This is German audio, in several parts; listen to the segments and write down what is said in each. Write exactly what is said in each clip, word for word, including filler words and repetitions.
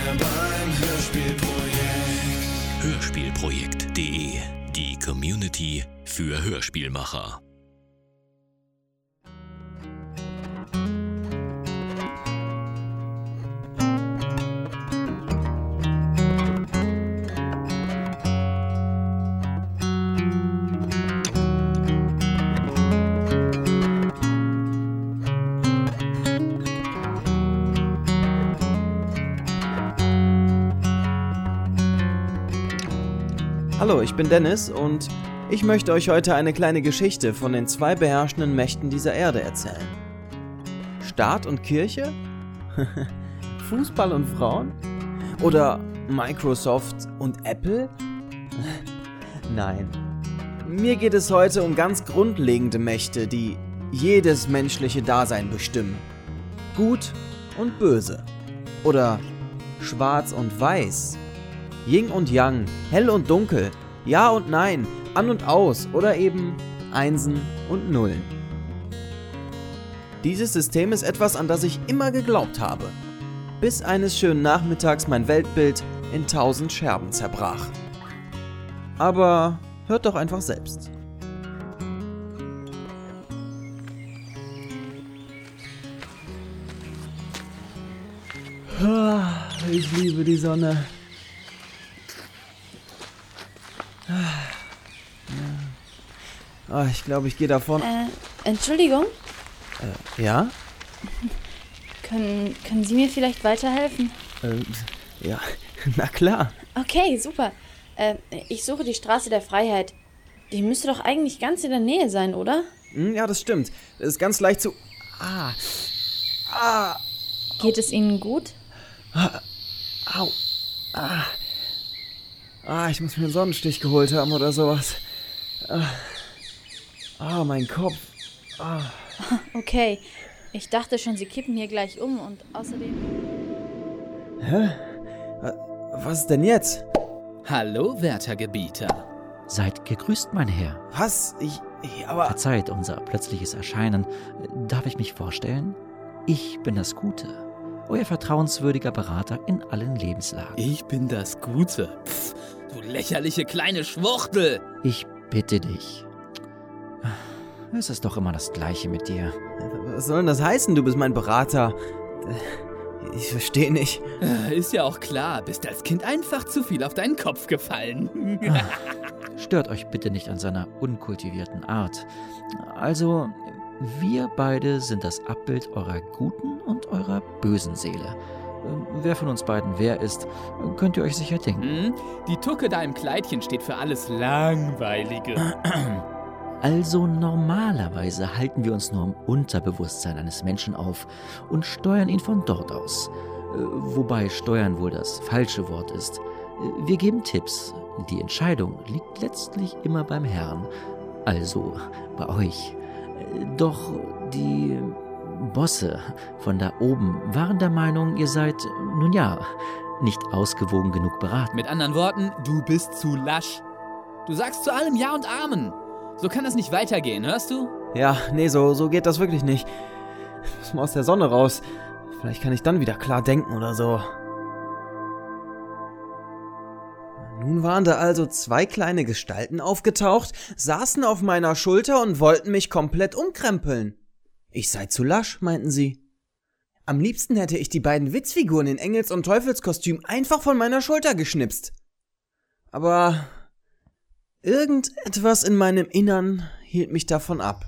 beim Hörspielprojekt. Hörspielprojekt punkt de, die Community für Hörspielmacher. Hallo, ich bin Dennis und ich möchte euch heute eine kleine Geschichte von den zwei beherrschenden Mächten dieser Erde erzählen. Staat und Kirche? Fußball und Frauen? Oder Microsoft und Apple? Nein. Mir geht es heute um ganz grundlegende Mächte, die jedes menschliche Dasein bestimmen. Gut und Böse. Oder Schwarz und Weiß. Yin und Yang, hell und dunkel, ja und nein, an und aus oder eben Einsen und Nullen. Dieses System ist etwas, an das ich immer geglaubt habe, bis eines schönen Nachmittags mein Weltbild in tausend Scherben zerbrach. Aber hört doch einfach selbst. Ich liebe die Sonne. Oh, ich glaube, ich gehe davon. Äh, Entschuldigung? Äh, ja? Können, können Sie mir vielleicht weiterhelfen? Äh, ja, na klar. Okay, super. Äh, ich suche die Straße der Freiheit. Die müsste doch eigentlich ganz in der Nähe sein, oder? Hm, ja, das stimmt. Das ist ganz leicht zu... Ah. Ah. Geht es Ihnen gut? Ah. Au. Ah. Ah, ich muss mir einen Sonnenstich geholt haben oder sowas. Ah, ah mein Kopf. Ah. Okay, ich dachte schon, Sie kippen hier gleich um und außerdem... Hä? Was ist denn jetzt? Hallo, werter Gebieter. Seid gegrüßt, mein Herr. Was? Ich... ich aber... Verzeiht unser plötzliches Erscheinen. Darf ich mich vorstellen? Ich bin das Gute. Euer vertrauenswürdiger Berater in allen Lebenslagen. Ich bin das Gute. Pff, du lächerliche kleine Schwuchtel. Ich bitte dich. Es ist doch immer das Gleiche mit dir. Was soll denn das heißen, du bist mein Berater? Ich verstehe nicht. Ist ja auch klar, bist als Kind einfach zu viel auf deinen Kopf gefallen. Stört euch bitte nicht an seiner unkultivierten Art. Also, wir beide sind das Abbild eurer guten und eurer bösen Seele. Wer von uns beiden wer ist, könnt ihr euch sicher denken. Die Tucke da im Kleidchen steht für alles Langweilige. Also normalerweise halten wir uns nur im Unterbewusstsein eines Menschen auf und steuern ihn von dort aus. Wobei steuern wohl das falsche Wort ist. Wir geben Tipps. Die Entscheidung liegt letztlich immer beim Herrn. Also bei euch. Doch die Bosse von da oben waren der Meinung, ihr seid, nun ja, nicht ausgewogen genug beraten. Mit anderen Worten, du bist zu lasch. Du sagst zu allem Ja und Amen. So kann das nicht weitergehen, hörst du? Ja, nee, so, so geht das wirklich nicht. Ich muss mal aus der Sonne raus. Vielleicht kann ich dann wieder klar denken oder so. Nun waren da also zwei kleine Gestalten aufgetaucht, saßen auf meiner Schulter und wollten mich komplett umkrempeln. Ich sei zu lasch, meinten sie. Am liebsten hätte ich die beiden Witzfiguren in Engels- und Teufelskostüm einfach von meiner Schulter geschnipst. Aber irgendetwas in meinem Innern hielt mich davon ab.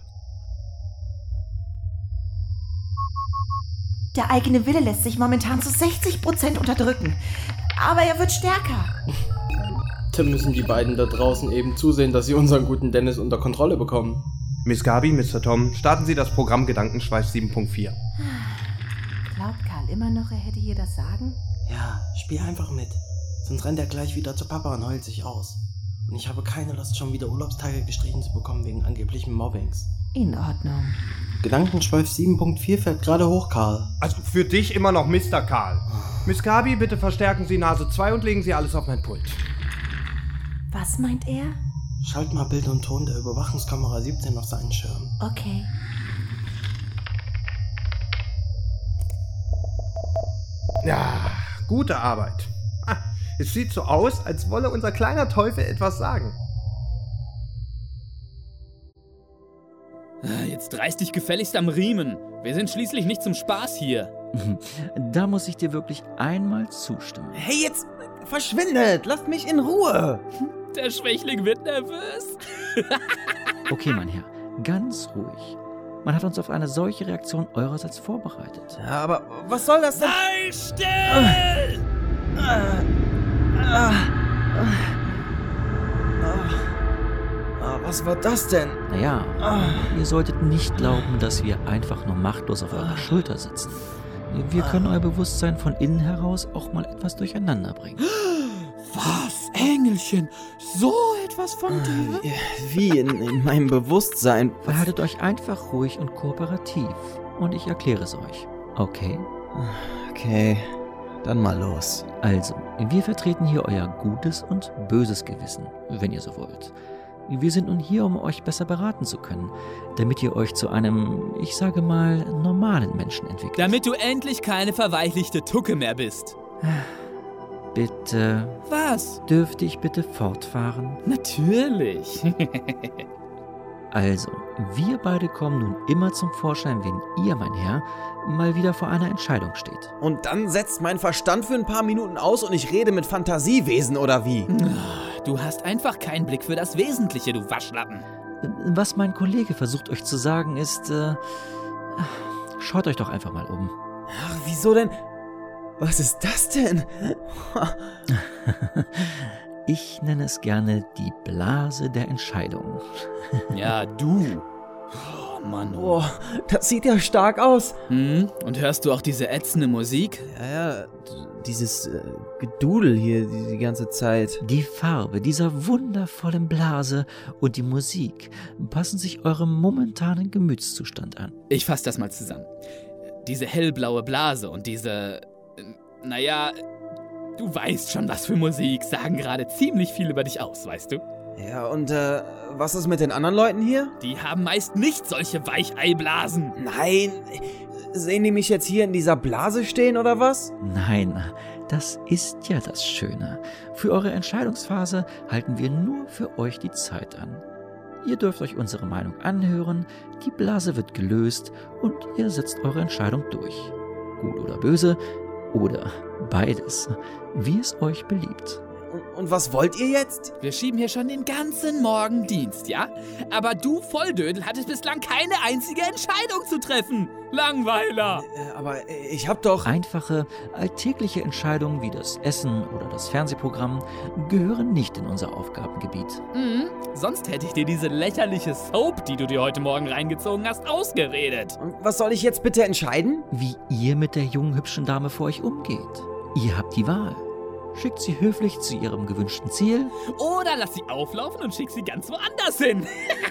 Der eigene Wille lässt sich momentan zu sechzig Prozent unterdrücken. Aber er wird stärker. Dann müssen die beiden da draußen eben zusehen, dass sie unseren guten Dennis unter Kontrolle bekommen. Miss Gabi, Mister Tom, starten Sie das Programm Gedankenschweif sieben Punkt vier. Glaubt Karl immer noch, er hätte hier das Sagen? Ja, spiel einfach mit. Sonst rennt er gleich wieder zu Papa und heult sich aus. Und ich habe keine Lust, schon wieder Urlaubstage gestrichen zu bekommen wegen angeblichen Mobbings. In Ordnung. Gedankenschweif sieben Punkt vier fährt gerade hoch, Karl. Also für dich immer noch Mister Karl. Miss Gabi, bitte verstärken Sie Nase zwei und legen Sie alles auf mein Pult. Was meint er? Schalt mal Bild und Ton der Überwachungskamera siebzehn auf seinen Schirm. Okay. Ja, Gute Arbeit. Ah, es sieht so aus, als wolle unser kleiner Teufel etwas sagen. Jetzt reiß dich gefälligst am Riemen. Wir sind schließlich nicht zum Spaß hier. Da muss ich dir wirklich einmal zustimmen. Hey, jetzt verschwindet! Lasst mich in Ruhe! Der Schwächling wird nervös. Okay, mein Herr, ganz ruhig. Man hat uns auf eine solche Reaktion eurerseits vorbereitet. Ja, aber was soll das denn? Sei still! Ah, ah, ah, ah, was war das denn? Naja, ihr solltet nicht glauben, dass wir einfach nur machtlos auf eurer Schulter sitzen. Wir können euer Bewusstsein von innen heraus auch mal etwas durcheinander bringen. Was, Engelchen? So etwas von dir? Wie in, in meinem Bewusstsein? Verhaltet euch einfach ruhig und kooperativ. Und ich erkläre es euch. Okay? Okay, dann mal los. Also, wir vertreten hier euer gutes und böses Gewissen, wenn ihr so wollt. Wir sind nun hier, um euch besser beraten zu können, damit ihr euch zu einem, ich sage mal, normalen Menschen entwickelt. Damit du endlich keine verweichlichte Tucke mehr bist. Bitte. Was? Dürfte ich bitte fortfahren? Natürlich. Also, wir beide kommen nun immer zum Vorschein, wenn ihr, mein Herr, mal wieder vor einer Entscheidung steht. Und dann setzt mein Verstand für ein paar Minuten aus und ich rede mit Fantasiewesen, oder wie? Du hast einfach keinen Blick für das Wesentliche, du Waschlappen. Was mein Kollege versucht euch zu sagen ist, äh, schaut euch doch einfach mal um. Ach, wieso denn? Was ist das denn? Ich nenne es gerne die Blase der Entscheidung. Ja, du. Oh, Mann. Oh, das sieht ja stark aus. Hm? Und hörst du auch diese ätzende Musik? Ja, ja, dieses äh, Gedudel hier die, die ganze Zeit. Die Farbe dieser wundervollen Blase und die Musik passen sich eurem momentanen Gemütszustand an. Ich fasse das mal zusammen. Diese hellblaue Blase und diese, naja, du weißt schon, was für Musik, sagen gerade ziemlich viel über dich aus, weißt du? Ja, und äh, was ist mit den anderen Leuten hier? Die haben meist nicht solche Weicheiblasen. Nein, sehen die mich jetzt hier in dieser Blase stehen oder was? Nein, das ist ja das Schöne. Für eure Entscheidungsphase halten wir nur für euch die Zeit an. Ihr dürft euch unsere Meinung anhören, die Blase wird gelöst und ihr setzt eure Entscheidung durch. Gut oder böse oder beides, wie es euch beliebt. Und, und was wollt ihr jetzt? Wir schieben hier schon den ganzen Morgen Dienst, ja? Aber du Volldödel hattest bislang keine einzige Entscheidung zu treffen. Langweiler! Äh, aber ich hab doch... Einfache, alltägliche Entscheidungen wie das Essen oder das Fernsehprogramm gehören nicht in unser Aufgabengebiet. Mhm. Sonst hätte ich dir diese lächerliche Soap, die du dir heute Morgen reingezogen hast, ausgeredet. Und was soll ich jetzt bitte entscheiden? Wie ihr mit der jungen, hübschen Dame vor euch umgeht. Ihr habt die Wahl. Schickt sie höflich zu ihrem gewünschten Ziel. Oder lass sie auflaufen und schick sie ganz woanders hin.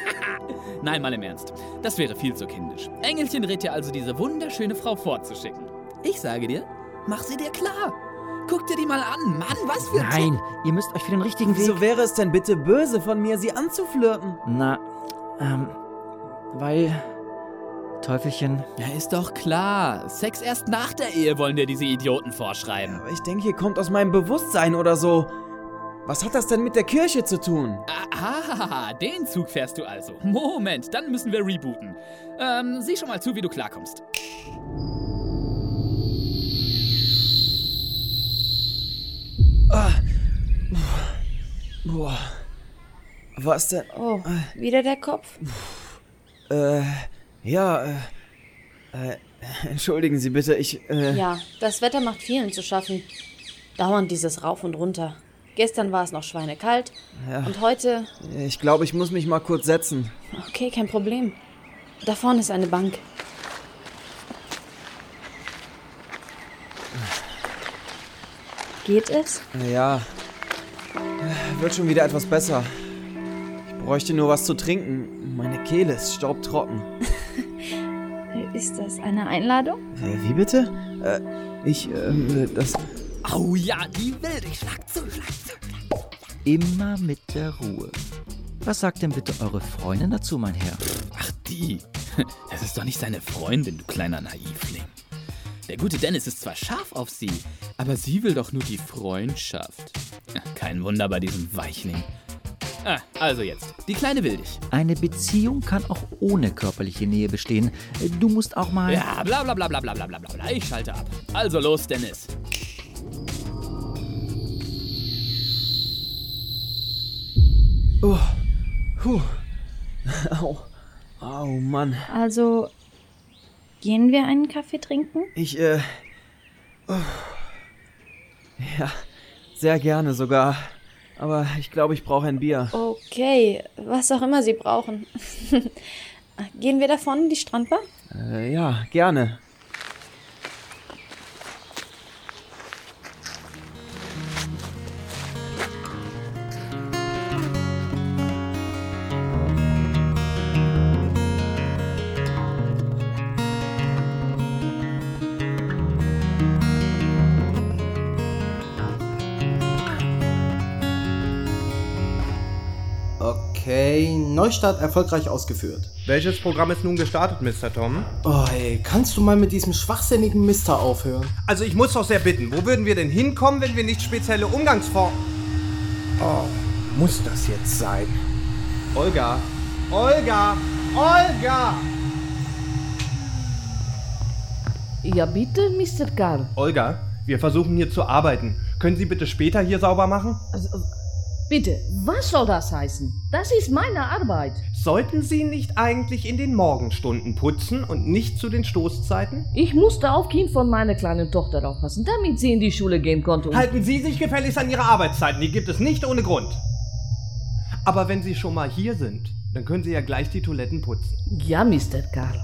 Nein, mal im Ernst. Das wäre viel zu kindisch. Engelchen rät dir also, diese wunderschöne Frau fortzuschicken. Ich sage dir, mach sie dir klar. Guck dir die mal an. Mann, was für... Nein, ihr müsst euch für den richtigen Weg... Wieso wäre es denn bitte böse von mir, sie anzuflirten? Na, ähm, weil... Teufelchen... Ja, ist doch klar. Sex erst nach der Ehe wollen dir diese Idioten vorschreiben. Aber ich denke, hier kommt aus meinem Bewusstsein oder so. Was hat das denn mit der Kirche zu tun? Ah, den Zug fährst du also. Moment, dann müssen wir rebooten. Ähm, sieh schon mal zu, wie du klarkommst. Ah. Boah. Was denn? Oh, wieder der Kopf? Äh, ja, äh, äh, entschuldigen Sie bitte, ich, äh... Ja, das Wetter macht vielen zu schaffen. Dauernd dieses Rauf und Runter. Gestern war es noch schweinekalt Ja. und heute... Ich glaube, ich muss mich mal kurz setzen. Okay, kein Problem. Da vorne ist eine Bank. Geht es? Ja, wird schon wieder etwas besser. Ich bräuchte nur was zu trinken. Meine Kehle ist staubtrocken. Ist das eine Einladung? Äh, wie bitte? Äh, ich, äh, das... Au ja, die Wilde. Schlag zu, schlag zu. Immer mit der Ruhe. Was sagt denn bitte eure Freundin dazu, mein Herr? Ach, die. Das ist doch nicht seine Freundin, du kleiner Naivling. Der gute Dennis ist zwar scharf auf sie, Aber sie will doch nur die Freundschaft. Kein Wunder bei diesem Weichling. Ah, also jetzt, die Kleine will dich. Eine Beziehung kann auch ohne körperliche Nähe bestehen. Du musst auch mal... Ja, bla bla bla bla bla bla bla bla. Ich schalte ab. Also los, Dennis. Oh, puh. Au. Oh, Mann. Also, gehen wir einen Kaffee trinken? Ich, äh... Oh. Ja, sehr gerne sogar. Aber ich glaube, ich brauche ein Bier. Okay, was auch immer Sie brauchen. Gehen wir davon in die Strandbar? Äh, ja, gerne. Okay, Neustart erfolgreich ausgeführt. Welches Programm ist nun gestartet, Mister Tom? Oh ey, kannst du mal mit diesem schwachsinnigen Mister aufhören? Also ich muss doch sehr bitten, wo würden wir denn hinkommen, wenn wir nicht spezielle Umgangsformen... Oh, muss das jetzt sein? Olga! Olga! Olga! Ja bitte, Mister Karl. Olga, wir versuchen hier zu arbeiten. Können Sie bitte später hier sauber machen? Also, bitte, was soll das heißen? Das ist meine Arbeit. Sollten Sie nicht eigentlich in den Morgenstunden putzen und nicht zu den Stoßzeiten? Ich musste auf Kind von meiner kleinen Tochter aufpassen, damit sie in die Schule gehen konnte. Halten Sie sich gefälligst an Ihre Arbeitszeiten, die gibt es nicht ohne Grund. Aber wenn Sie schon mal hier sind, dann können Sie ja gleich die Toiletten putzen. Ja, Mister Karl.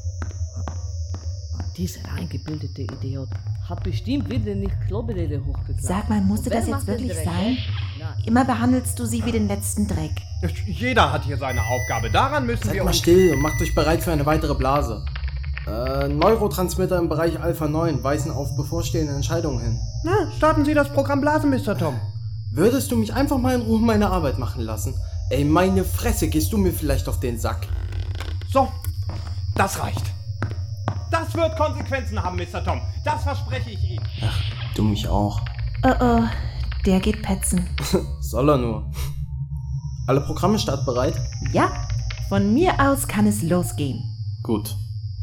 Dieser eingebildete Idiot hat bestimmt wieder nicht Klobrille hochgeklatscht. Sag mal, musste das jetzt wirklich sein? Immer behandelst du sie wie den letzten Dreck. Jeder hat hier seine Aufgabe. Daran müssen Seid wir mal uns... still und macht euch bereit für eine weitere Blase. Äh, Neurotransmitter im Bereich Alpha neun weisen auf bevorstehende Entscheidungen hin. Na, starten Sie das Programm Blase, Mister Tom. Würdest du mich einfach mal in Ruhe meine Arbeit machen lassen? Ey, meine Fresse, gehst du mir vielleicht auf den Sack? So, das reicht. Das wird Konsequenzen haben, Mister Tom. Das verspreche ich Ihnen. Ach, du mich auch. Oh oh, der geht petzen. Soll er nur. Alle Programme startbereit? Ja, von mir aus kann es losgehen. Gut.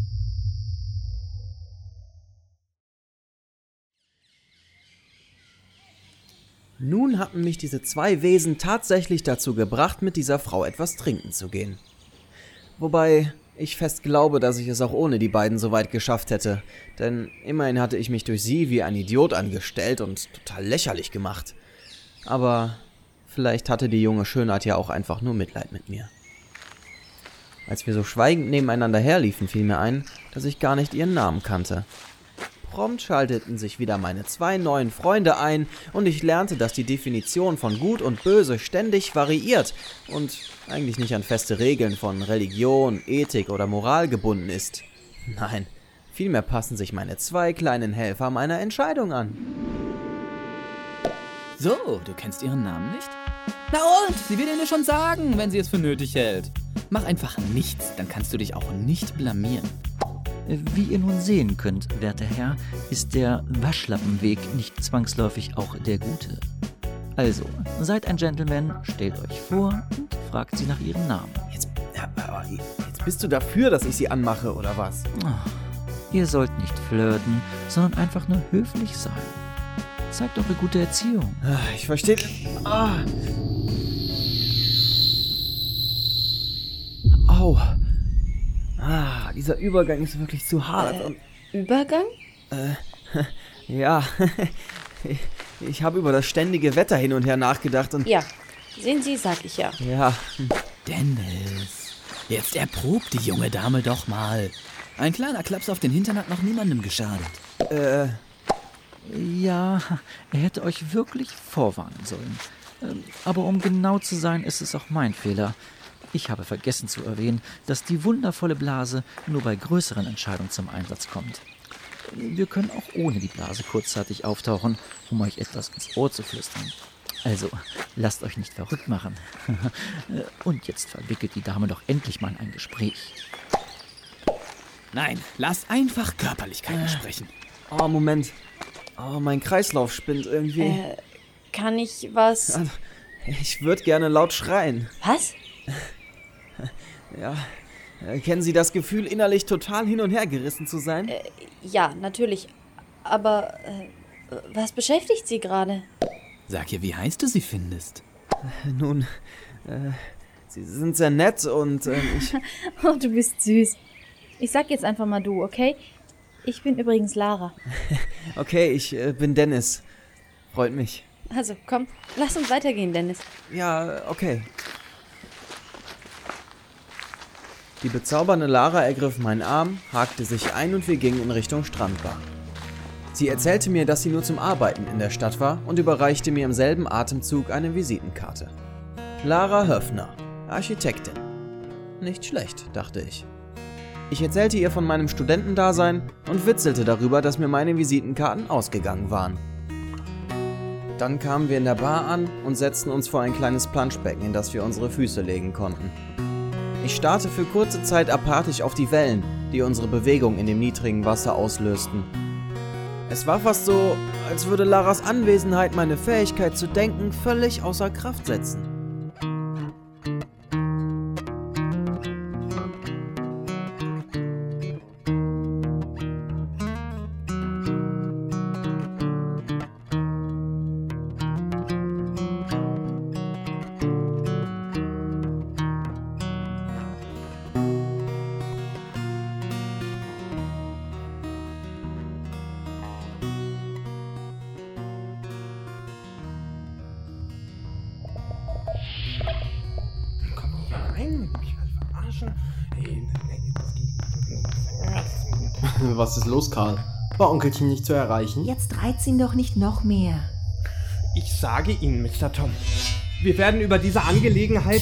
Nun hatten mich diese zwei Wesen tatsächlich dazu gebracht, mit dieser Frau etwas trinken zu gehen. Wobei ich fest glaube, dass ich es auch ohne die beiden so weit geschafft hätte, denn immerhin hatte ich mich durch sie wie ein Idiot angestellt und total lächerlich gemacht. Aber vielleicht hatte die junge Schönheit ja auch einfach nur Mitleid mit mir. Als wir so schweigend nebeneinander herliefen, fiel mir ein, dass ich gar nicht ihren Namen kannte. Prompt schalteten sich wieder meine zwei neuen Freunde ein und ich lernte, dass die Definition von Gut und Böse ständig variiert und eigentlich nicht an feste Regeln von Religion, Ethik oder Moral gebunden ist. Nein, vielmehr passen sich meine zwei kleinen Helfer meiner Entscheidung an. So, du kennst ihren Namen nicht? Na und, sie will dir schon sagen, wenn sie es für nötig hält. Mach einfach nichts, dann kannst du dich auch nicht blamieren. Wie ihr nun sehen könnt, werter Herr, ist der Waschlappenweg nicht zwangsläufig auch der gute. Also, seid ein Gentleman, stellt euch vor und fragt sie nach ihrem Namen. Jetzt, ja, aber jetzt bist du dafür, dass ich sie anmache, oder was? Oh, ihr sollt nicht flirten, sondern einfach nur höflich sein. Zeigt eure gute Erziehung. Ich verstehe... Ah. Au. Ah, dieser Übergang ist wirklich zu hart. Äh, und, Übergang? Äh, ja. Ich habe über das ständige Wetter hin und her nachgedacht und... Ja, sehen Sie, sag ich ja. Ja. Dennis, jetzt erprobt die junge Dame doch mal. Ein kleiner Klaps auf den Hintern hat noch niemandem geschadet. Äh... Ja, er hätte euch wirklich vorwarnen sollen. Aber um genau zu sein, ist es auch mein Fehler. Ich habe vergessen zu erwähnen, dass die wundervolle Blase nur bei größeren Entscheidungen zum Einsatz kommt. Wir können auch ohne die Blase kurzzeitig auftauchen, um euch etwas ins Ohr zu flüstern. Also, lasst euch nicht verrückt machen. Und jetzt verwickelt die Dame doch endlich mal in ein Gespräch. Nein, lass einfach Körperlichkeiten äh. sprechen. Oh, Moment. Oh, mein Kreislauf spinnt irgendwie. Äh, kann ich was... Ich würde gerne laut schreien. Was? Ja. Äh, kennen Sie das Gefühl, innerlich total hin und her gerissen zu sein? Äh, ja, natürlich. Aber äh, was beschäftigt Sie gerade? Sag ihr, wie heiß du sie findest. Nun, äh, Sie sind sehr nett und äh, ich... Oh, du bist süß. Ich sag jetzt einfach mal du, okay? Ich bin übrigens Lara. Okay, ich äh, bin Dennis. Freut mich. Also, komm, lass uns weitergehen, Dennis. Ja, okay. Die bezaubernde Lara ergriff meinen Arm, hakte sich ein und wir gingen in Richtung Strandbar. Sie erzählte mir, dass sie nur zum Arbeiten in der Stadt war und überreichte mir im selben Atemzug eine Visitenkarte. Lara Höffner, Architektin. Nicht schlecht, dachte ich. Ich erzählte ihr von meinem Studentendasein und witzelte darüber, dass mir meine Visitenkarten ausgegangen waren. Dann kamen wir in der Bar an und setzten uns vor ein kleines Planschbecken, in das wir unsere Füße legen konnten. Ich starrte für kurze Zeit apathisch auf die Wellen, die unsere Bewegung in dem niedrigen Wasser auslösten. Es war fast so, als würde Laras Anwesenheit meine Fähigkeit zu denken völlig außer Kraft setzen. Was ist los, Karl? War Onkelchen nicht zu erreichen? Jetzt reizt ihn doch nicht noch mehr. Ich sage Ihnen, Mister Tom, wir werden über diese Angelegenheit...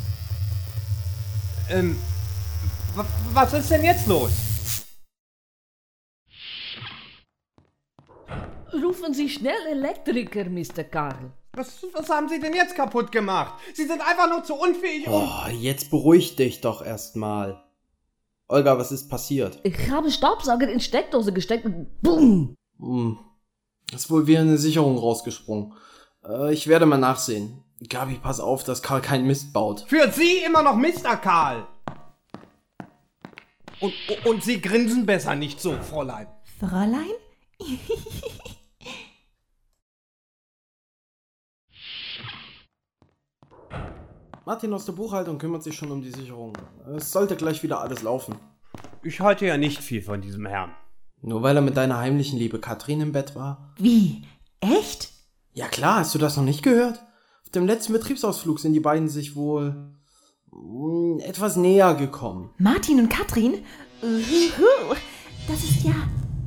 Ähm, w- was ist denn jetzt los? Rufen Sie schnell Elektriker, Mister Karl. Was, was haben Sie denn jetzt kaputt gemacht? Sie sind einfach nur zu unfähig, um... Oh, jetzt beruhig dich doch erstmal. Olga, was ist passiert? Ich habe Staubsauger in Steckdose gesteckt und BOOM! Hm. Ist wohl wieder eine Sicherung rausgesprungen. Äh, ich werde mal nachsehen. Gabi, pass auf, dass Karl keinen Mist baut. Für Sie immer noch Mister Karl! Und, und Sie grinsen besser nicht so, Fräulein. Fräulein? Martin aus der Buchhaltung kümmert sich schon um die Sicherung. Es sollte gleich wieder alles laufen. Ich halte ja nicht viel von diesem Herrn. Nur weil er mit deiner heimlichen Liebe Katrin im Bett war? Wie? Echt? Ja klar, hast du das noch nicht gehört? Auf dem letzten Betriebsausflug sind die beiden sich wohl mh, etwas näher gekommen. Martin und Katrin? Uhuhu. Das ist ja...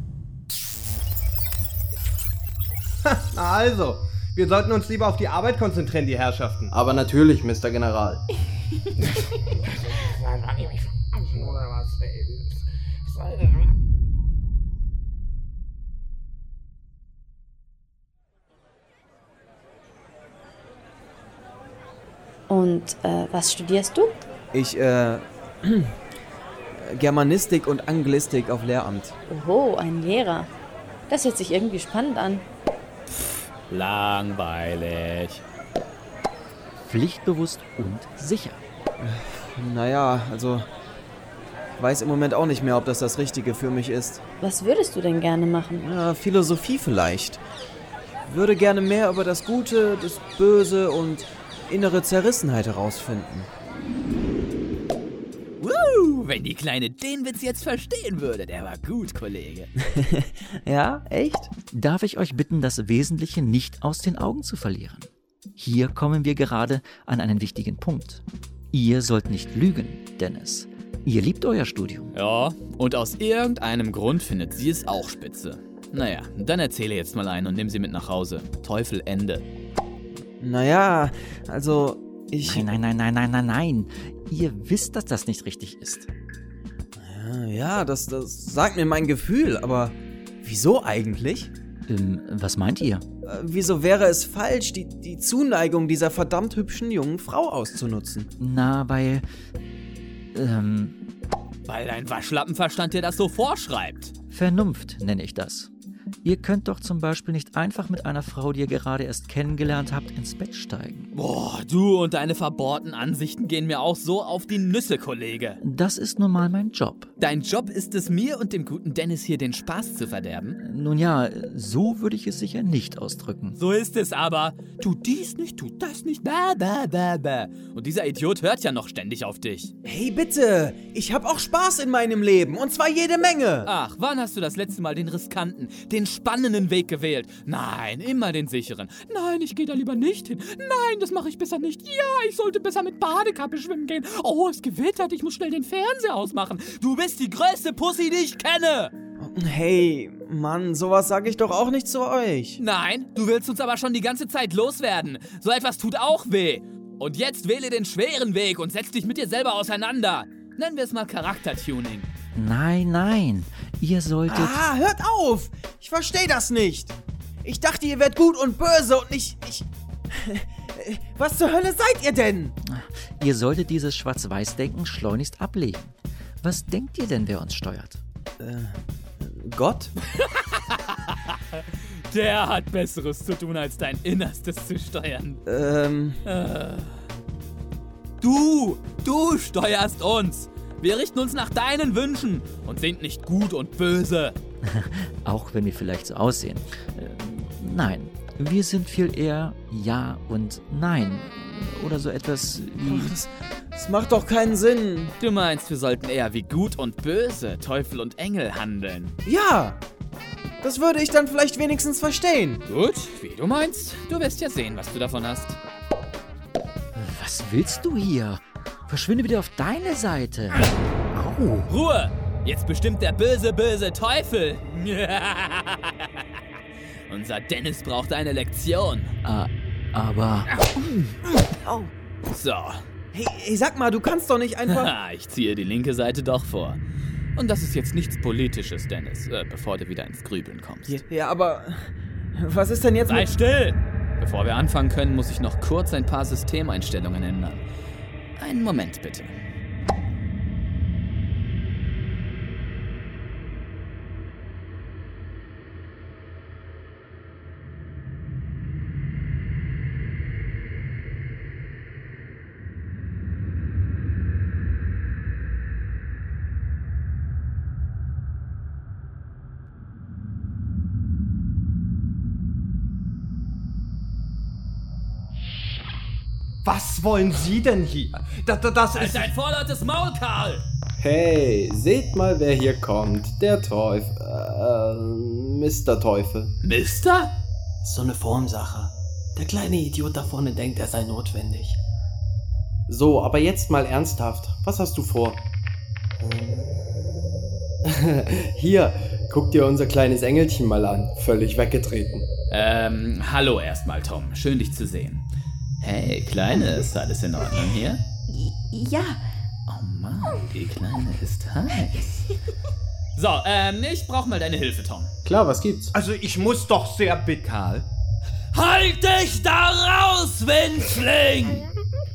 Na also, wir sollten uns lieber auf die Arbeit konzentrieren, die Herrschaften. Aber natürlich, Mister General. Und äh, was studierst du? Ich, äh, Germanistik und Anglistik auf Lehramt. Oho, ein Lehrer. Das hört sich irgendwie spannend an. Langweilig. Pflichtbewusst und sicher. Naja, also, weiß im Moment auch nicht mehr, ob das das Richtige für mich ist. Was würdest du denn gerne machen? Ja, Philosophie vielleicht. Ich würde gerne mehr über das Gute, das Böse und innere Zerrissenheit herausfinden. Woo, wenn die Kleine den Witz jetzt verstehen würde, der war gut, Kollege. Ja, echt? Darf ich euch bitten, das Wesentliche nicht aus den Augen zu verlieren? Hier kommen wir gerade an einen wichtigen Punkt. Ihr sollt nicht lügen, Dennis. Ihr liebt euer Studium. Ja, und aus irgendeinem Grund findet sie es auch spitze. Naja, dann erzähle jetzt mal einen und nimm sie mit nach Hause. Teufel, Ende. Naja, also, ich... Nein, nein, nein, nein, nein, nein, nein. Ihr wisst, dass das nicht richtig ist. Ja, ja das, das sagt mir mein Gefühl, aber wieso eigentlich? Ähm, was meint ihr? Äh, wieso wäre es falsch, die, die Zuneigung dieser verdammt hübschen jungen Frau auszunutzen? Na, weil... Ähm... Weil dein Waschlappenverstand dir das so vorschreibt. Vernunft nenne ich das. Ihr könnt doch zum Beispiel nicht einfach mit einer Frau, die ihr gerade erst kennengelernt habt, ins Bett steigen. Boah, du und deine verbohrten Ansichten gehen mir auch so auf die Nüsse, Kollege. Das ist nun mal mein Job. Dein Job ist es, mir und dem guten Dennis hier den Spaß zu verderben? Nun ja, so würde ich es sicher nicht ausdrücken. So ist es aber. Tu dies nicht, tu das nicht, bäh, bäh, bäh, bäh. Und dieser Idiot hört ja noch ständig auf dich. Hey, bitte! Ich hab auch Spaß in meinem Leben, und zwar jede Menge! Ach, wann hast du das letzte Mal den riskanten, den spannenden Weg gewählt? Nein, immer den sicheren. Nein, ich gehe da lieber nicht hin. Nein, das mache ich besser nicht. Ja, ich sollte besser mit Badekappe schwimmen gehen. Oh, es gewittert, ich muss schnell den Fernseher ausmachen. Du bist die größte Pussy, die ich kenne. Hey, Mann, sowas sage ich doch auch nicht zu euch. Nein, du willst uns aber schon die ganze Zeit loswerden. So etwas tut auch weh. Und jetzt wähle den schweren Weg und setz dich mit dir selber auseinander. Nennen wir es mal Charaktertuning. Nein, nein, ihr solltet... Ah, hört auf! Ich verstehe das nicht. Ich dachte, ihr wärt gut und böse und nicht... Ich... Was zur Hölle seid ihr denn? Ihr solltet dieses Schwarz-Weiß-Denken schleunigst ablegen. Was denkt ihr denn, wer uns steuert? Äh, Gott? Der hat Besseres zu tun, als dein Innerstes zu steuern. Ähm... Äh. Du, du steuerst uns. Wir richten uns nach deinen Wünschen und sind nicht gut und böse. Auch wenn wir vielleicht so aussehen. Äh, nein, wir sind viel eher Ja und Nein. Oder so etwas wie... Ach, das, das macht doch keinen Sinn. Du meinst, wir sollten eher wie gut und böse, Teufel und Engel handeln? Ja, das würde ich dann vielleicht wenigstens verstehen. Gut, wie du meinst. Du wirst ja sehen, was du davon hast. Was willst du hier? Verschwinde wieder auf deine Seite. Au. Ruhe! Jetzt bestimmt der böse, böse Teufel. Unser Dennis braucht eine Lektion. Ah, aber... Au. So. Hey, hey, sag mal, du kannst doch nicht einfach... Ich ziehe die linke Seite doch vor. Und das ist jetzt nichts Politisches, Dennis, äh, bevor du wieder ins Grübeln kommst. Ja, ja, aber... Was ist denn jetzt Sei mit... still! Bevor wir anfangen können, muss ich noch kurz ein paar Systemeinstellungen ändern. Einen Moment, bitte. Was wollen Sie denn hier? Das, das, das Halt ist... dein vorlautes Maul, Karl! Hey, seht mal, wer hier kommt. Der Teufel. Äh, Mister Teufel. Mister? Ist so eine Formsache. Der kleine Idiot da vorne denkt, er sei notwendig. So, aber jetzt mal ernsthaft. Was hast du vor? Hier, guck dir unser kleines Engelchen mal an. Völlig weggetreten. Ähm, hallo erstmal, Tom. Schön, dich zu sehen. Hey, Kleine, ist alles in Ordnung hier? Ja. Oh Mann, die Kleine ist heiß. So, ähm, ich brauch mal deine Hilfe, Tom. Klar, was gibt's? Also ich muss doch sehr bitten. Karl? Halt dich da raus, Winzling!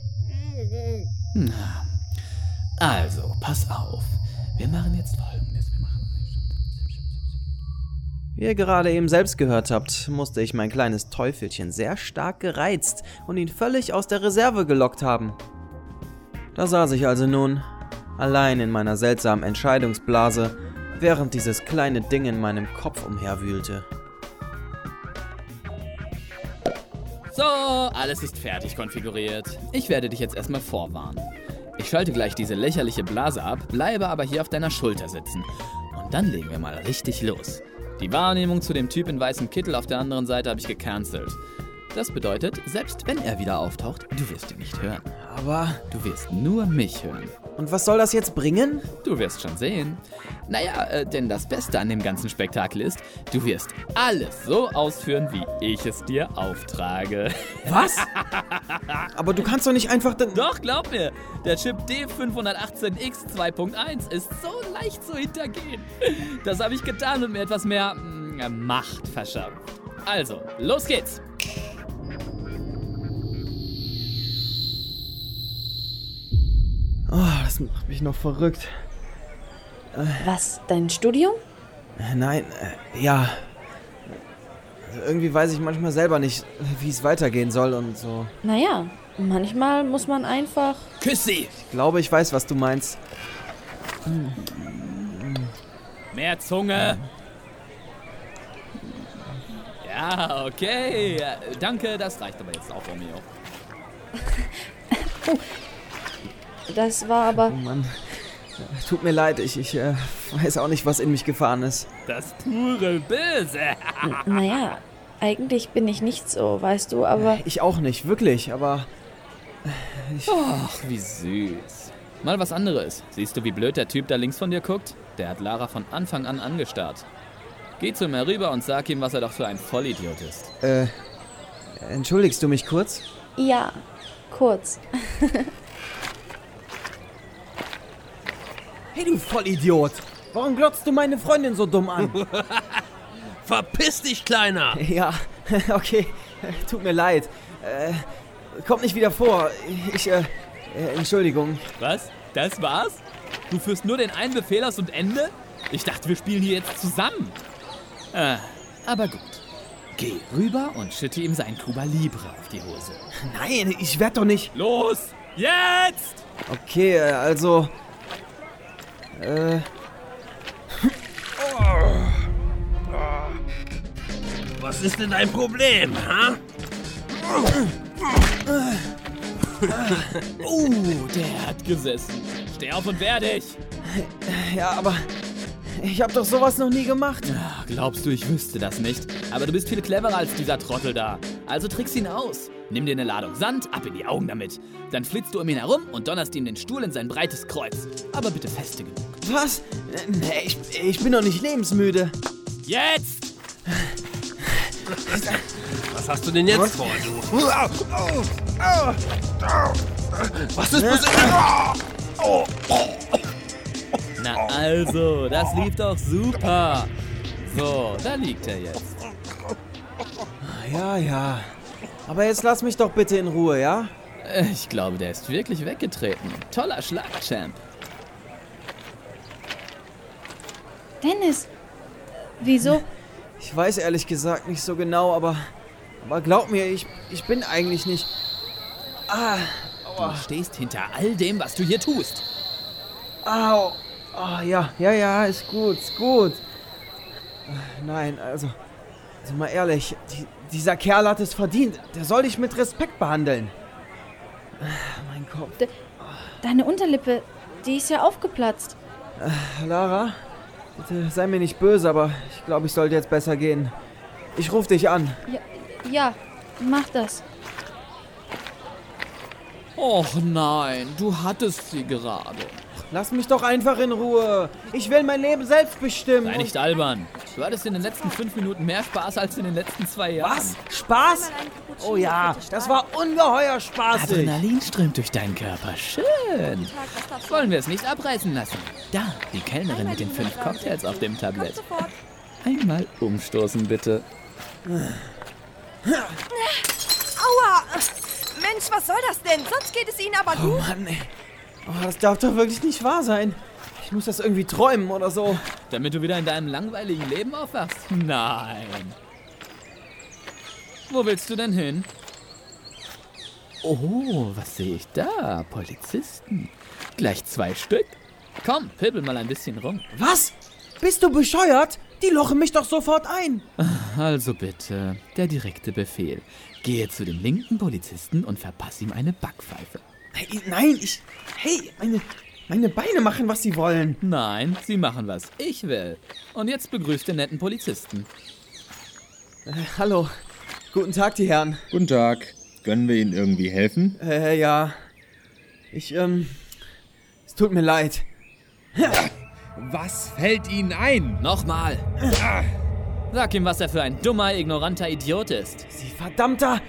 Na, also, pass auf. Wir machen jetzt Folgendes. Wir machen... Wie ihr gerade eben selbst gehört habt, musste ich mein kleines Teufelchen sehr stark gereizt und ihn völlig aus der Reserve gelockt haben. Da saß ich also nun, allein in meiner seltsamen Entscheidungsblase, während dieses kleine Ding in meinem Kopf umherwühlte. So, alles ist fertig konfiguriert. Ich werde dich jetzt erstmal vorwarnen. Ich schalte gleich diese lächerliche Blase ab, bleibe aber hier auf deiner Schulter sitzen. Und dann legen wir mal richtig los. Die Wahrnehmung zu dem Typ in weißem Kittel auf der anderen Seite habe ich gecancelt. Das bedeutet, selbst wenn er wieder auftaucht, du wirst ihn nicht hören. Aber... Du wirst nur mich hören. Und was soll das jetzt bringen? Du wirst schon sehen. Naja, äh, denn das Beste an dem ganzen Spektakel ist, du wirst alles so ausführen, wie ich es dir auftrage. Was? Aber du kannst doch nicht einfach... Doch, glaub mir, der Chip D fünf achtzehn X zwei Punkt eins ist so leicht zu hintergehen. Das habe ich getan und mir etwas mehr mh, Macht verschafft. Also, los geht's. Oh, das macht mich noch verrückt. Was, dein Studium? Nein, äh, ja, Irgendwie weiß ich manchmal selber nicht, wie es weitergehen soll und so. Naja, manchmal muss man einfach... Küss sie! Ich glaube, ich weiß, was du meinst. Mehr Zunge! Ja, okay. Danke, das reicht aber jetzt auch, Romeo. Oh, das war aber... Oh Mann, tut mir leid, ich, ich äh, weiß auch nicht, was in mich gefahren ist. Das pure Böse. N- naja, eigentlich bin ich nicht so, weißt du, aber... Ich auch nicht, wirklich, aber... Ich... Ach, wie süß. Mal was anderes. Siehst du, wie blöd der Typ da links von dir guckt? Der hat Lara von Anfang an angestarrt. Geh zu ihm herüber und sag ihm, was er doch für ein Vollidiot ist. Äh, entschuldigst du mich kurz? Ja, kurz. Hey, du Vollidiot! Warum glotzt du meine Freundin so dumm an? Verpiss dich, Kleiner! Ja, okay, tut mir leid. Äh, kommt nicht wieder vor. Ich, äh, äh, Entschuldigung. Was? Das war's? Du führst nur den einen Befehl aus und Ende? Ich dachte, wir spielen hier jetzt zusammen. Äh, aber gut. Geh rüber und schütte ihm sein Cuba Libre auf die Hose. Nein, ich werd doch nicht... Los! Jetzt! Okay, also... Äh... Was ist denn dein Problem, ha? Uh, der hat gesessen. Steh auf und wehr dich. Ja, aber... Ich hab doch sowas noch nie gemacht. Ach, glaubst du, ich wüsste das nicht? Aber du bist viel cleverer als dieser Trottel da. Also trickst ihn aus. Nimm dir eine Ladung Sand, ab in die Augen damit. Dann flitzt du um ihn herum und donnerst ihm den Stuhl in sein breites Kreuz. Aber bitte feste genug. Was? Nee, ich, ich bin doch nicht lebensmüde. Jetzt! Was hast du denn jetzt vor, du? Was ist passiert? Na also, das lief doch super. So, da liegt er jetzt. Ja, ja. Aber jetzt lass mich doch bitte in Ruhe, ja? Ich glaube, der ist wirklich weggetreten. Toller Schlag, Champ. Dennis, wieso? Ich weiß ehrlich gesagt nicht so genau, aber... Aber glaub mir, ich, ich bin eigentlich nicht... Ah, aua. Du stehst hinter all dem, was du hier tust. Au. Oh, ja, ja, ja, ist gut, ist gut. Nein, also... Also mal ehrlich, die, dieser Kerl hat es verdient. Der soll dich mit Respekt behandeln. Mein Kopf. De, deine Unterlippe, die ist ja aufgeplatzt. Äh, Lara, bitte sei mir nicht böse, aber ich glaube, ich sollte jetzt besser gehen. Ich rufe dich an. Ja, ja, mach das. Och nein, du hattest sie gerade. Lass mich doch einfach in Ruhe. Ich will mein Leben selbst bestimmen. Sei nicht albern. Du hattest in den letzten fünf Minuten mehr Spaß als in den letzten zwei Jahren. Was? Spaß? Oh ja, das war ungeheuer spaßig. Adrenalin strömt durch deinen Körper. Schön. Wollen wir es nicht abreißen lassen? Da, die Kellnerin mit den fünf Cocktails auf dem Tablett. Einmal umstoßen, bitte. Aua! Mensch, was soll das denn? Sonst geht es Ihnen aber gut. Oh Mann, ey. Oh, das darf doch wirklich nicht wahr sein. Ich muss das irgendwie träumen oder so. Damit du wieder in deinem langweiligen Leben aufwachst? Nein. Wo willst du denn hin? Oh, was sehe ich da? Polizisten. Gleich zwei Stück. Komm, pippel mal ein bisschen rum. Was? Bist du bescheuert? Die lochen mich doch sofort ein. Also bitte, der direkte Befehl. Gehe zu dem linken Polizisten und verpasse ihm eine Backpfeife. Hey, nein, ich... Hey, meine, meine Beine machen, was sie wollen. Nein, sie machen, was ich will. Und jetzt begrüßt den netten Polizisten. Äh, hallo. Guten Tag, die Herren. Guten Tag. Können wir Ihnen irgendwie helfen? Äh, ja. Ich, ähm... Es tut mir leid. Was fällt Ihnen ein? Nochmal. Sag ihm, was er für ein dummer, ignoranter Idiot ist. Sie verdammter...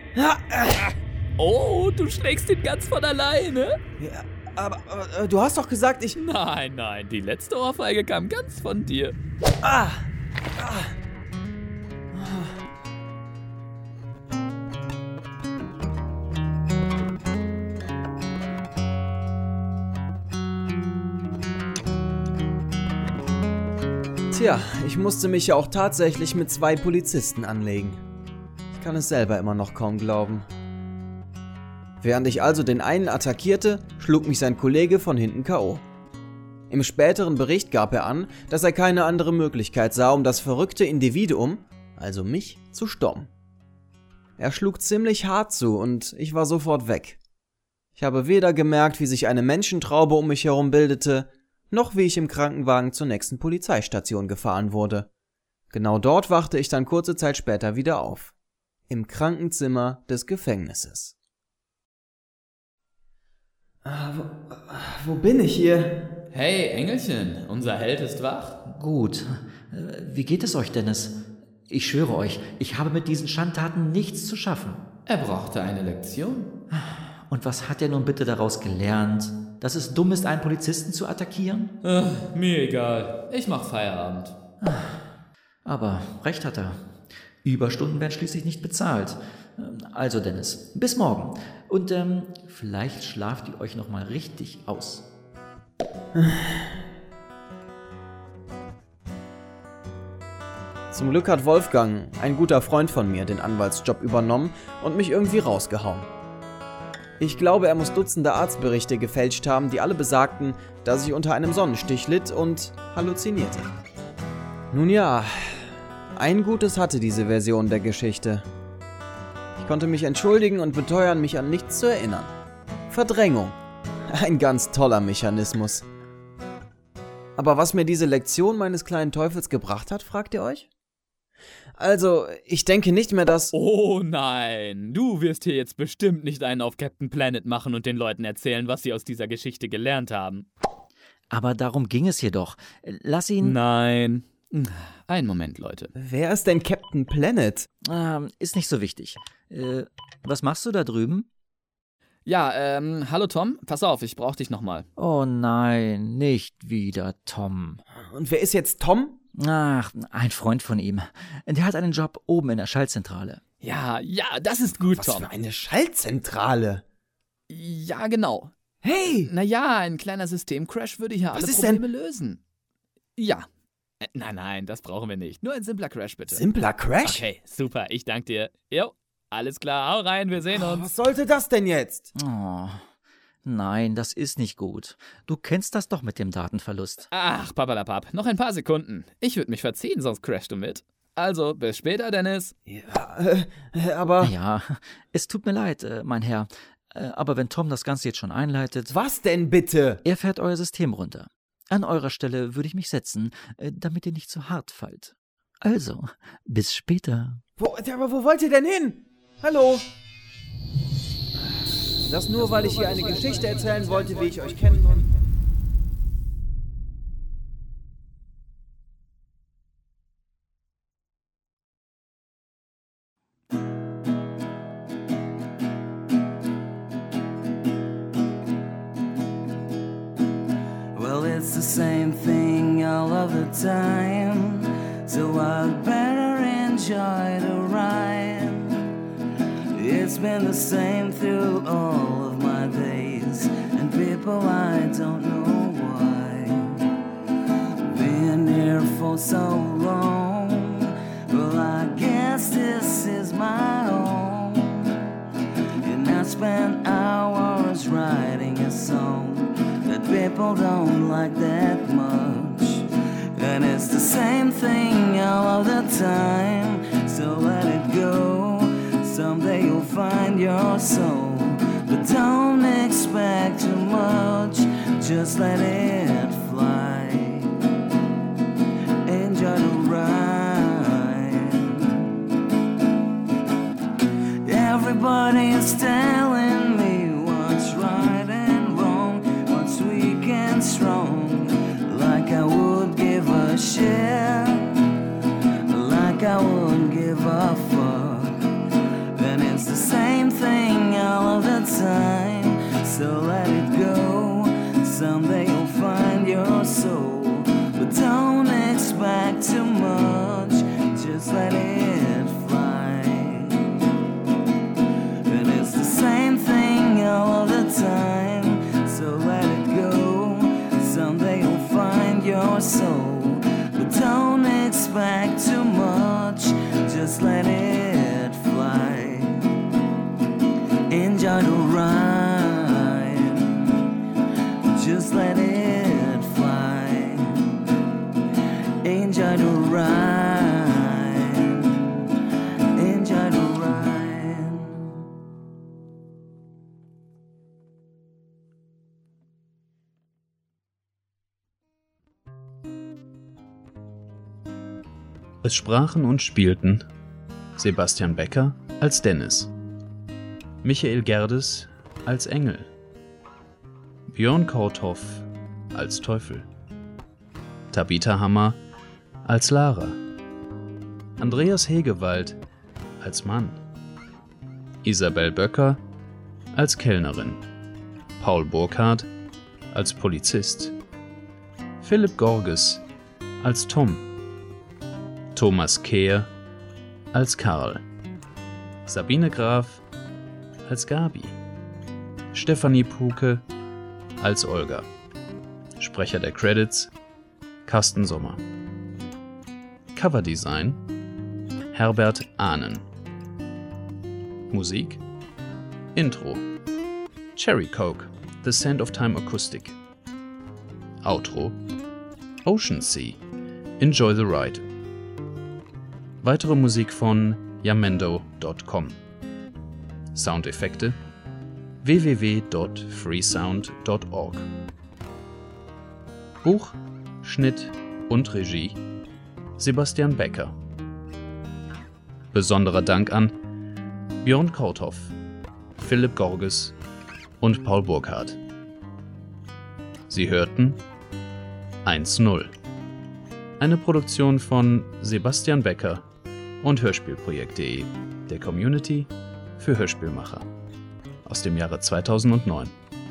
Oh, du schlägst ihn ganz von alleine? Ja, aber, aber äh, du hast doch gesagt, ich... Nein, nein, die letzte Ohrfeige kam ganz von dir. Ah! Ah! Tja, ich musste mich ja auch tatsächlich mit zwei Polizisten anlegen. Ich kann es selber immer noch kaum glauben. Während ich also den einen attackierte, schlug mich sein Kollege von hinten K O Im späteren Bericht gab er an, dass er keine andere Möglichkeit sah, um das verrückte Individuum, also mich, zu stoppen. Er schlug ziemlich hart zu und ich war sofort weg. Ich habe weder gemerkt, wie sich eine Menschentraube um mich herum bildete, noch wie ich im Krankenwagen zur nächsten Polizeistation gefahren wurde. Genau dort wachte ich dann kurze Zeit später wieder auf. Im Krankenzimmer des Gefängnisses. Ah, wo, wo bin ich hier? Hey, Engelchen, unser Held ist wach. Gut. Wie geht es euch, Dennis? Ich schwöre euch, ich habe mit diesen Schandtaten nichts zu schaffen. Er brauchte eine Lektion. Und was hat er nun bitte daraus gelernt? Dass es dumm ist, einen Polizisten zu attackieren? Ach, mir egal. Ich mach Feierabend. Aber recht hat er. Überstunden werden schließlich nicht bezahlt. Also Dennis, bis morgen. Und ähm, vielleicht schlaft ihr euch noch mal richtig aus. Zum Glück hat Wolfgang, ein guter Freund von mir, den Anwaltsjob übernommen und mich irgendwie rausgehauen. Ich glaube, er muss Dutzende Arztberichte gefälscht haben, die alle besagten, dass ich unter einem Sonnenstich litt und halluzinierte. Nun ja, ein Gutes hatte diese Version der Geschichte. Ich konnte mich entschuldigen und beteuern, mich an nichts zu erinnern. Verdrängung. Ein ganz toller Mechanismus. Aber was mir diese Lektion meines kleinen Teufels gebracht hat, fragt ihr euch? Also, ich denke nicht mehr, dass... Oh nein, du wirst hier jetzt bestimmt nicht einen auf Captain Planet machen und den Leuten erzählen, was sie aus dieser Geschichte gelernt haben. Aber darum ging es hier doch. Lass ihn... Nein. Einen Moment, Leute. Wer ist denn Captain Planet? Ähm, ist nicht so wichtig. Äh, was machst du da drüben? Ja, ähm, hallo Tom, pass auf, ich brauch dich nochmal. Oh nein, nicht wieder Tom. Und wer ist jetzt Tom? Ach, ein Freund von ihm. Der hat einen Job oben in der Schaltzentrale. Ja, ja, das ist gut, Was Tom. für eine Schaltzentrale? Ja, genau. Hey! Naja, ein kleiner Systemcrash würde hier Was alle ist Probleme denn? lösen. Ja. Äh, nein, nein, das brauchen wir nicht. Nur ein simpler Crash, bitte. Simpler Crash? Okay, super, ich danke dir. Jo, alles klar, hau rein, wir sehen uns. Was sollte das denn jetzt? Oh, nein, das ist nicht gut. Du kennst das doch mit dem Datenverlust. Ach, papalapap, noch ein paar Sekunden. Ich würde mich verziehen, sonst crashst du mit. Also, bis später, Dennis. Ja, äh, aber... Ja, es tut mir leid, äh, mein Herr. Äh, aber wenn Tom das Ganze jetzt schon einleitet... Was denn bitte? Er fährt euer System runter. An eurer Stelle würde ich mich setzen, äh, damit ihr nicht zu hart fallt. Also, bis später. Wo, aber wo wollt ihr denn hin? Hallo? Das nur, weil ich hier eine Geschichte erzählen wollte, wie ich euch kennen und... Well, it's the same thing all of the time, so I'd better enjoy the ride. It's been the same through all of my days, and people I don't know why. Been here for so long, well I guess this is my home. And I spent hours writing a song that people don't like that much. And it's the same thing all of the time, so let it go. Someday you'll find your soul, but don't expect too much, just let it fly. Enjoy the ride. Everybody is telling me what's right and wrong, what's weak and strong, like I would give a shit, like I would give a fuck. And it's the same thing all of the time, so let it go. Someday you'll find your soul, but don't expect too much, just let it fly. And it's the same thing all of the time, so let it go. Someday you'll find your soul, but don't enjoy the ride. Just let it fly. Enjoy the ride. Enjoy the ride. Es sprachen und spielten Sebastian Becker als Dennis, Michael Gerdes als Engel, Björn Kauthoff als Teufel, Tabitha Hammer als Lara, Andreas Hegewald als Mann, Isabel Böcker als Kellnerin, Paul Burkhardt als Polizist, Philipp Gorges als Tom, Thomas Kehr als Karl, Sabine Graf als Gabi, Stefanie Puke als Olga, Sprecher der Credits Carsten Sommer, Coverdesign Herbert Ahnen, Musik Intro Cherry Coke, The Sand of Time Acoustic, Outro Ocean Sea, Enjoy the Ride. Weitere Musik von yamendo Punkt com. Soundeffekte w w w Punkt freesound Punkt org. Buch, Schnitt und Regie Sebastian Becker. Besonderer Dank an Björn Kauthoff, Philipp Gorges und Paul Burkhardt. Sie hörten eins null. Eine Produktion von Sebastian Becker und Hörspielprojekt Punkt de, der Community für Hörspielmacher, aus dem Jahre zweitausendneun.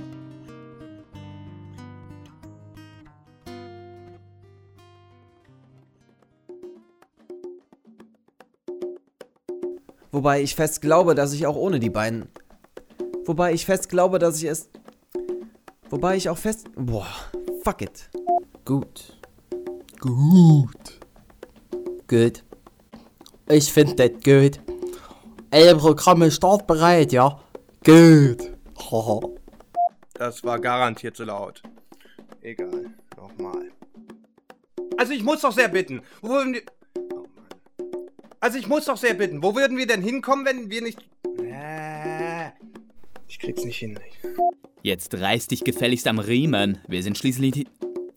Wobei ich fest glaube, dass ich auch ohne die beiden... Wobei ich fest glaube, dass ich es... Wobei ich auch fest... Boah, fuck it. Gut. Gut. Gut. Ich finde das gut. Alle Programme startbereit, ja? Gut. Das war garantiert zu laut. Egal. Nochmal. Also ich muss doch sehr bitten. Wo würden wir... Oh Mann. Also ich muss doch sehr bitten. Wo würden wir denn hinkommen, wenn wir nicht... Äh, ich krieg's nicht hin. Jetzt reiß dich gefälligst am Riemen. Wir sind schließlich...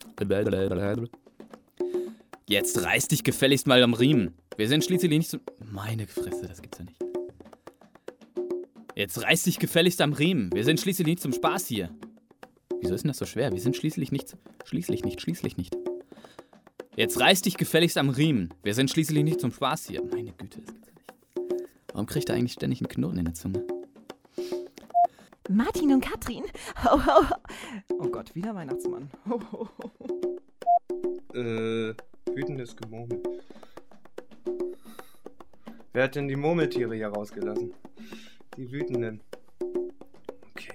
Jetzt reiß dich gefälligst mal am Riemen. Wir sind schließlich nicht so... Meine Fresse, das gibt's ja nicht. Jetzt reiß dich gefälligst am Riemen. Wir sind schließlich nicht zum Spaß hier. Wieso ist denn das so schwer? Wir sind schließlich nicht... Schließlich nicht, schließlich nicht. Jetzt reiß dich gefälligst am Riemen. Wir sind schließlich nicht zum Spaß hier. Meine Güte, das gibt's ja nicht. Warum kriegt er eigentlich ständig einen Knoten in der Zunge? Martin und Katrin. Oh, oh. Oh Gott, wieder Weihnachtsmann. Oh, oh, oh. Äh, wütendes Gemurmel. Wer hat denn die Murmeltiere hier rausgelassen? Die wütenden. Okay.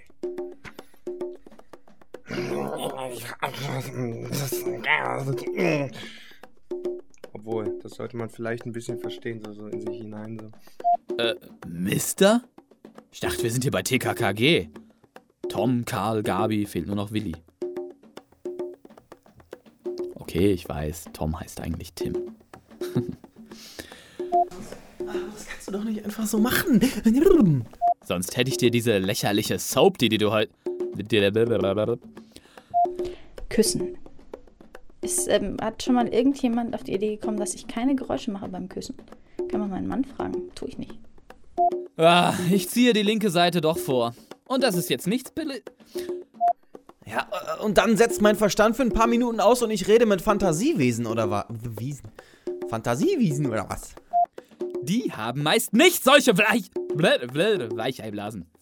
Obwohl, das sollte man vielleicht ein bisschen verstehen, so, so in sich hinein. So. Äh, Mister? Ich dachte, wir sind hier bei T K K G. Tom, Karl, Gabi, fehlt nur noch Willi. Okay, ich weiß, Tom heißt eigentlich Tim. Das kannst du doch nicht einfach so machen. Sonst hätte ich dir diese lächerliche Soap, die, die du heute... Küssen. Ist, ähm, hat schon mal irgendjemand auf die Idee gekommen, dass ich keine Geräusche mache beim Küssen? Kann man meinen Mann fragen. Tue ich nicht. Ah, ich ziehe die linke Seite doch vor. Und das ist jetzt nichts billig. Ja, und dann setzt mein Verstand für ein paar Minuten aus und ich rede mit Fantasiewesen oder was? Wiesen? Fantasiewesen oder was? Die haben meist nicht solche Weich... Weicheiblasen.